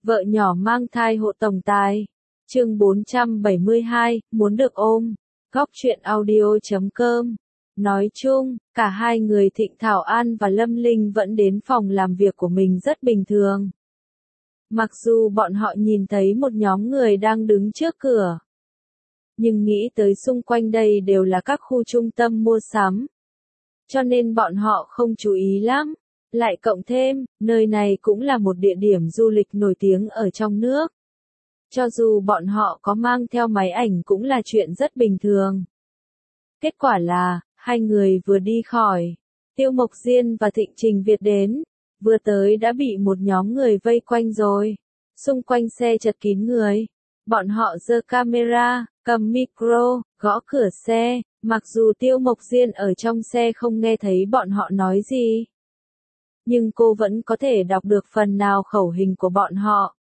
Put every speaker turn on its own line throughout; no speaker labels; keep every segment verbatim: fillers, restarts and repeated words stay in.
Vợ nhỏ mang thai hộ tổng tài. Chương bốn trăm bảy mươi hai, muốn được ôm. Góc truyện audio chấm com. Nói chung, cả hai người Thịnh Thảo An và Lâm Linh vẫn đến phòng làm việc của mình rất bình thường. Mặc dù bọn họ nhìn thấy một nhóm người đang đứng trước cửa, nhưng nghĩ tới xung quanh đây đều là các khu trung tâm mua sắm, cho nên bọn họ không chú ý lắm. Lại cộng thêm, nơi này cũng là một địa điểm du lịch nổi tiếng ở trong nước. Cho dù bọn họ có mang theo máy ảnh cũng là chuyện rất bình thường. Kết quả là, hai người vừa đi khỏi, Tiêu Mộc Diên và Thịnh Trình Việt đến, vừa tới đã bị một nhóm người vây quanh rồi. Xung quanh xe chật kín người. Bọn họ giơ camera, cầm micro, gõ cửa xe, mặc dù Tiêu Mộc Diên ở trong xe không nghe thấy bọn họ nói gì, nhưng cô vẫn có thể đọc được phần nào khẩu hình của bọn họ.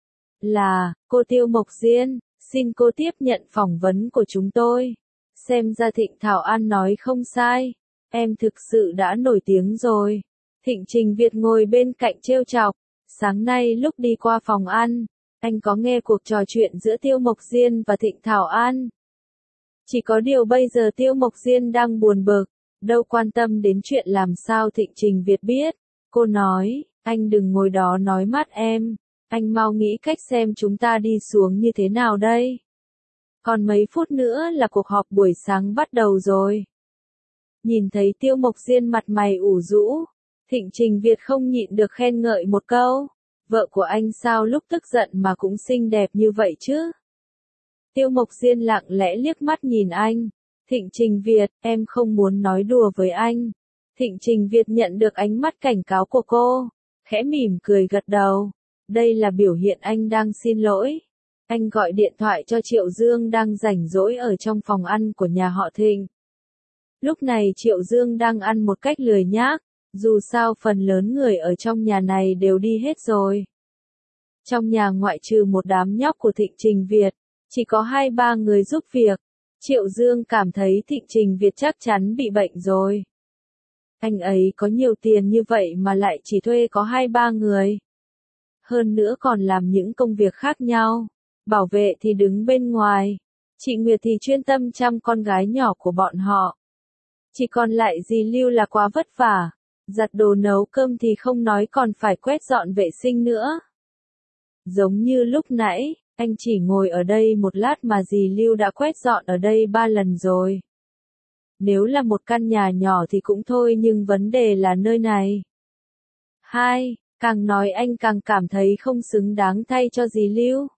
Là, cô Tiêu Mộc Diên, xin cô tiếp nhận phỏng vấn của chúng tôi. Xem ra Thịnh Thảo An nói không sai, em thực sự đã nổi tiếng rồi. Thịnh Trình Việt ngồi bên cạnh trêu chọc. Sáng nay lúc đi qua phòng ăn, anh có nghe cuộc trò chuyện giữa Tiêu Mộc Diên và Thịnh Thảo An. Chỉ có điều bây giờ Tiêu Mộc Diên đang buồn bực, đâu quan tâm đến chuyện làm sao Thịnh Trình Việt biết. Cô nói, anh đừng ngồi đó nói mát em, anh mau nghĩ cách xem chúng ta đi xuống như thế nào đây. Còn mấy phút nữa là cuộc họp buổi sáng bắt đầu rồi. Nhìn thấy Tiêu Mộc Diên mặt mày ủ rũ, Thịnh Trình Việt không nhịn được khen ngợi một câu, vợ của anh sao lúc tức giận mà cũng xinh đẹp như vậy chứ. Tiêu Mộc Diên lặng lẽ liếc mắt nhìn anh, Thịnh Trình Việt, em không muốn nói đùa với anh. Thịnh Trình Việt nhận được ánh mắt cảnh cáo của cô, khẽ mỉm cười gật đầu, đây là biểu hiện anh đang xin lỗi. Anh gọi điện thoại cho Triệu Dương đang rảnh rỗi ở trong phòng ăn của nhà họ Thịnh. Lúc này Triệu Dương đang ăn một cách lười nhác. Dù sao phần lớn người ở trong nhà này đều đi hết rồi. Trong nhà ngoại trừ một đám nhóc của Thịnh Trình Việt, chỉ có hai ba người giúp việc. Triệu Dương cảm thấy Thịnh Trình Việt chắc chắn bị bệnh rồi. Anh ấy có nhiều tiền như vậy mà lại chỉ thuê có hai ba người. Hơn nữa còn làm những công việc khác nhau. Bảo vệ thì đứng bên ngoài. Chị Nguyệt thì chuyên tâm chăm con gái nhỏ của bọn họ. Chỉ còn lại dì Lưu là quá vất vả. Giặt đồ nấu cơm thì không nói còn phải quét dọn vệ sinh nữa. Giống như lúc nãy, anh chỉ ngồi ở đây một lát mà dì Lưu đã quét dọn ở đây ba lần rồi. Nếu là một căn nhà nhỏ thì cũng thôi nhưng vấn đề là nơi này. Hai, càng nói anh càng cảm thấy không xứng đáng thay cho dì Lưu.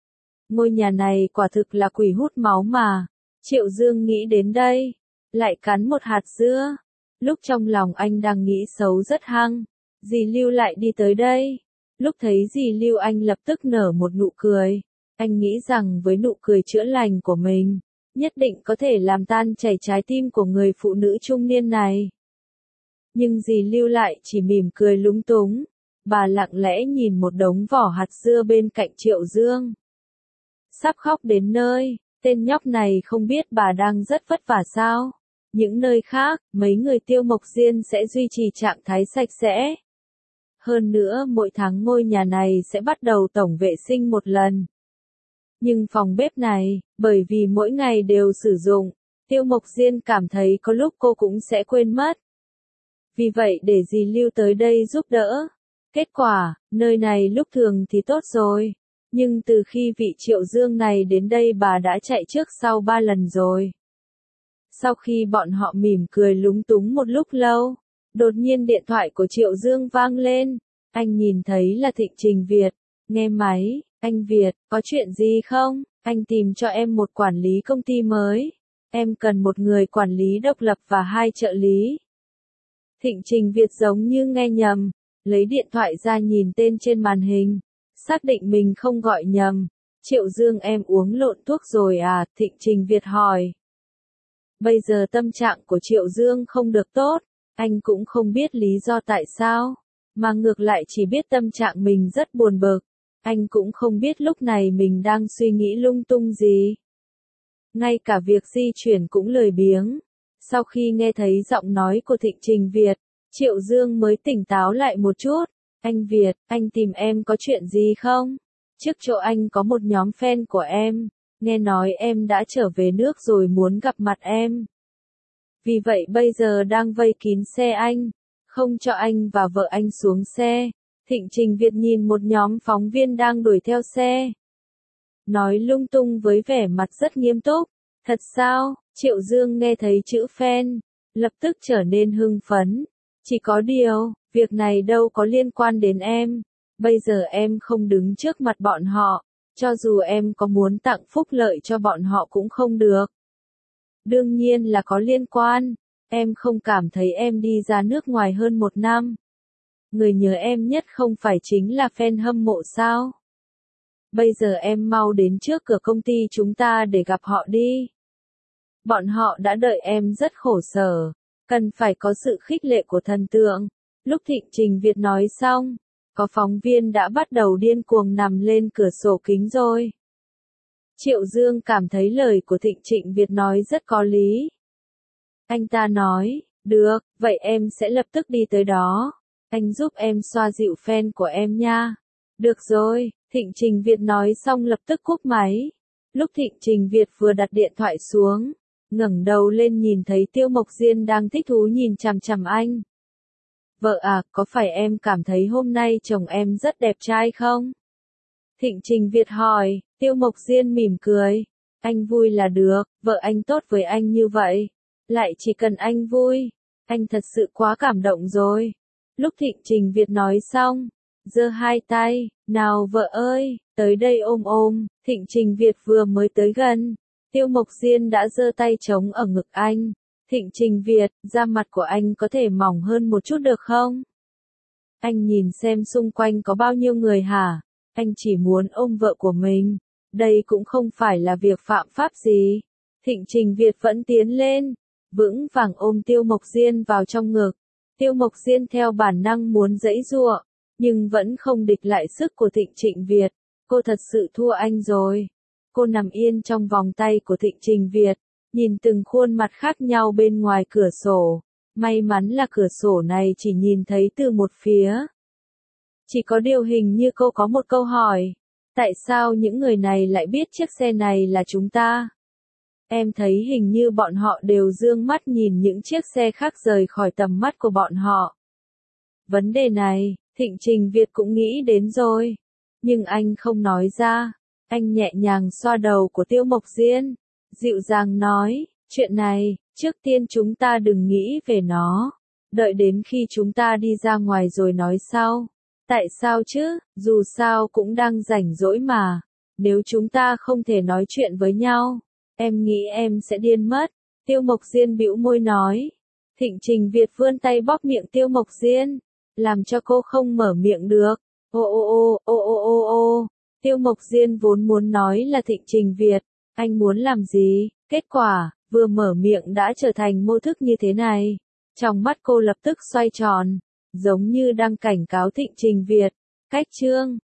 Ngôi nhà này quả thực là quỷ hút máu mà. Triệu Dương nghĩ đến đây, lại cắn một hạt dưa. Lúc trong lòng anh đang nghĩ xấu rất hăng, dì Lưu lại đi tới đây. Lúc thấy dì Lưu anh lập tức nở một nụ cười. Anh nghĩ rằng với nụ cười chữa lành của mình, nhất định có thể làm tan chảy trái tim của người phụ nữ trung niên này. Nhưng dì Lưu lại chỉ mỉm cười lúng túng. Bà lặng lẽ nhìn một đống vỏ hạt dưa bên cạnh Triệu Dương. Sắp khóc đến nơi, tên nhóc này không biết bà đang rất vất vả sao. Những nơi khác, mấy người Tiêu Mộc Diên sẽ duy trì trạng thái sạch sẽ. Hơn nữa mỗi tháng ngôi nhà này sẽ bắt đầu tổng vệ sinh một lần. Nhưng phòng bếp này, bởi vì mỗi ngày đều sử dụng, Tiêu Mộc Diên cảm thấy có lúc cô cũng sẽ quên mất. Vì vậy để dì Lưu tới đây giúp đỡ. Kết quả, nơi này lúc thường thì tốt rồi. Nhưng từ khi vị Triệu Dương này đến đây bà đã chạy trước sau ba lần rồi. Sau khi bọn họ mỉm cười lúng túng một lúc lâu, đột nhiên điện thoại của Triệu Dương vang lên. Anh nhìn thấy là Thịnh Trình Việt. Nghe máy, anh Việt, có chuyện gì không? Anh tìm cho em một quản lý công ty mới. Em cần một người quản lý độc lập và hai trợ lý. Thịnh Trình Việt giống như nghe nhầm, lấy điện thoại ra nhìn tên trên màn hình. Xác định mình không gọi nhầm. Triệu Dương em uống lộn thuốc rồi à? Thịnh Trình Việt hỏi. Bây giờ tâm trạng của Triệu Dương không được tốt, anh cũng không biết lý do tại sao, mà ngược lại chỉ biết tâm trạng mình rất buồn bực. Anh cũng không biết lúc này mình đang suy nghĩ lung tung gì. Ngay cả việc di chuyển cũng lười biếng. Sau khi nghe thấy giọng nói của Thịnh Trình Việt, Triệu Dương mới tỉnh táo lại một chút. Anh Việt, anh tìm em có chuyện gì không? Trước chỗ anh có một nhóm fan của em, nghe nói em đã trở về nước rồi muốn gặp mặt em. Vì vậy bây giờ đang vây kín xe anh, không cho anh và vợ anh xuống xe. Thịnh Trình Việt nhìn một nhóm phóng viên đang đuổi theo xe, nói lung tung với vẻ mặt rất nghiêm túc. Thật sao? Triệu Dương nghe thấy chữ fan, lập tức trở nên hưng phấn. Chỉ có điều, việc này đâu có liên quan đến em. Bây giờ em không đứng trước mặt bọn họ, cho dù em có muốn tặng phúc lợi cho bọn họ cũng không được. Đương nhiên là có liên quan, em không cảm thấy em đi ra nước ngoài hơn một năm. Người nhớ em nhất không phải chính là fan hâm mộ sao? Bây giờ em mau đến trước cửa công ty chúng ta để gặp họ đi. Bọn họ đã đợi em rất khổ sở, cần phải có sự khích lệ của thần tượng. Lúc Thịnh Trình Việt nói xong, có phóng viên đã bắt đầu điên cuồng nằm lên cửa sổ kính rồi. Triệu Dương cảm thấy lời của Thịnh Trịnh Việt nói rất có lý. Anh ta nói, được, vậy em sẽ lập tức đi tới đó. Anh giúp em xoa dịu fan của em nha. Được rồi, Thịnh Trình Việt nói xong lập tức cúp máy. Lúc Thịnh Trình Việt vừa đặt điện thoại xuống, ngẩng đầu lên nhìn thấy Tiêu Mộc Diên đang thích thú nhìn chằm chằm anh. Vợ à, có phải em cảm thấy hôm nay chồng em rất đẹp trai không? Thịnh Trình Việt hỏi. Tiêu Mộc Diên mỉm cười. Anh vui là được, vợ anh tốt với anh như vậy. Lại chỉ cần anh vui. Anh thật sự quá cảm động rồi. Lúc Thịnh Trình Việt nói xong, giơ hai tay, nào vợ ơi, tới đây ôm ôm. Thịnh Trình Việt vừa mới tới gần, Tiêu Mộc Diên đã giơ tay trống ở ngực anh. Thịnh Trình Việt, da mặt của anh có thể mỏng hơn một chút được không? Anh nhìn xem xung quanh có bao nhiêu người hả? Anh chỉ muốn ôm vợ của mình. Đây cũng không phải là việc phạm pháp gì. Thịnh Trình Việt vẫn tiến lên, vững vàng ôm Tiêu Mộc Diên vào trong ngực. Tiêu Mộc Diên theo bản năng muốn giãy giụa, nhưng vẫn không địch lại sức của Thịnh Trình Việt. Cô thật sự thua anh rồi. Cô nằm yên trong vòng tay của Thịnh Trình Việt, nhìn từng khuôn mặt khác nhau bên ngoài cửa sổ. May mắn là cửa sổ này chỉ nhìn thấy từ một phía. Chỉ có điều hình như cô có một câu hỏi. Tại sao những người này lại biết chiếc xe này là chúng ta? Em thấy hình như bọn họ đều dương mắt nhìn những chiếc xe khác rời khỏi tầm mắt của bọn họ. Vấn đề này, Thịnh Trình Việt cũng nghĩ đến rồi. Nhưng anh không nói ra. Anh nhẹ nhàng xoa đầu của Tiêu Mộc Diên, dịu dàng nói, chuyện này, trước tiên chúng ta đừng nghĩ về nó. Đợi đến khi chúng ta đi ra ngoài rồi nói sau. Tại sao chứ, dù sao cũng đang rảnh rỗi mà. Nếu chúng ta không thể nói chuyện với nhau, em nghĩ em sẽ điên mất. Tiêu Mộc Diên bĩu môi nói. Thịnh Trình Việt vươn tay bóp miệng Tiêu Mộc Diên, làm cho cô không mở miệng được. Ô ô ô, ô ô ô ô. Tiêu Mộc Diên vốn muốn nói là Thịnh Trình Việt, anh muốn làm gì? Kết quả, vừa mở miệng đã trở thành mô thức như thế này. Trong mắt cô lập tức xoay tròn, giống như đang cảnh cáo Thịnh Trình Việt. Cách chương